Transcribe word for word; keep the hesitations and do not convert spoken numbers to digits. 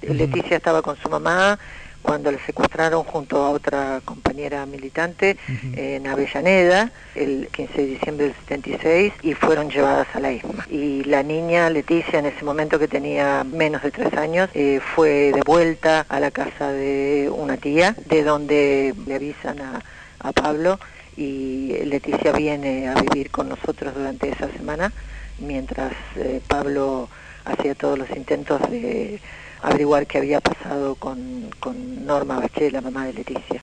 Uh-huh. Leticia estaba con su mamá cuando la secuestraron junto a otra compañera militante uh-huh. en Avellaneda el quince de diciembre del setenta y seis y fueron llevadas a la I S M A. Y la niña Leticia, en ese momento que tenía menos de tres años, eh, fue devuelta a la casa de una tía, de donde le avisan a, a Pablo, y Leticia viene a vivir con nosotros durante esa semana, mientras eh, Pablo hacía todos los intentos de averiguar qué había pasado con, con Norma Baché, la mamá de Leticia.